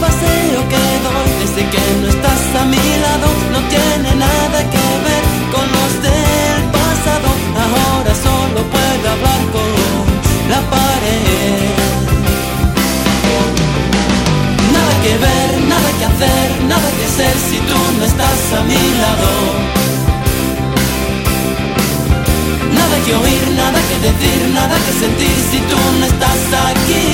paseo que doy desde que no estás a mi lado no tiene nada que ver con los del pasado. Ahora solo puedo hablar con la pared. Nada que ver, nada que hacer, nada que ser si tú no estás a mi lado. Nada que oír, nada que decir, nada que sentir si tú no estás aquí.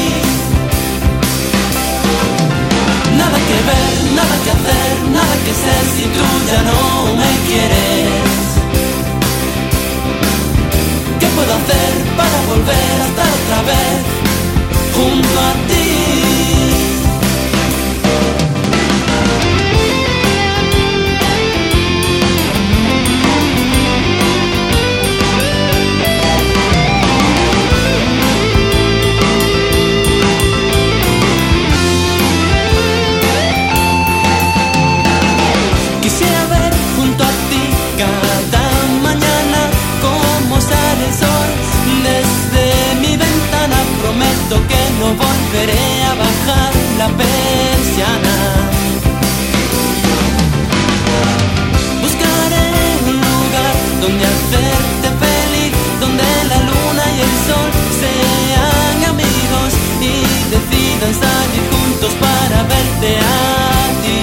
Nada que ver, nada que hacer, nada que ser si tú ya no me quieres. ¿Qué puedo hacer para volver a estar otra vez junto a ti? Quisiera ver junto a ti cada mañana cómo sale el sol desde mi ventana. Prometo que no volveré a bajar la persiana. Buscaré un lugar donde hacerte feliz, donde la luna y el sol sean amigos y decidan salir juntos para verte a ti.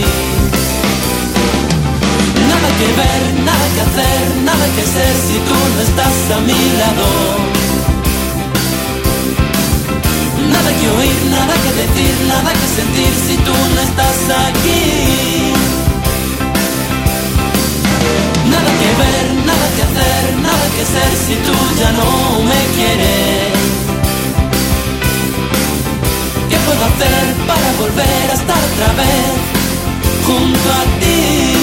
Nada que ver, nada que hacer, nada que ser si tú no estás a mi lado. Nada que oír, nada que decir, nada que sentir si tú no estás aquí. Nada que ver, nada que hacer, nada que ser si tú ya no me quieres. ¿Qué puedo hacer para volver a estar otra vez junto a ti?